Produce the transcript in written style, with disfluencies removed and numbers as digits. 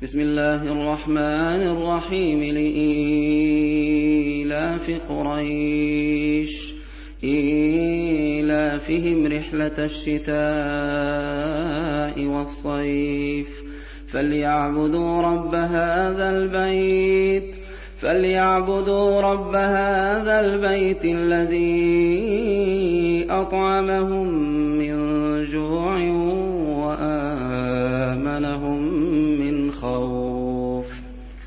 بسم الله الرحمن الرحيم لإيلاف قريش إيلافهم رحلة الشتاء والصيف فليعبدوا رب هذا البيت الذي أطعمهم من جوع وآمنهم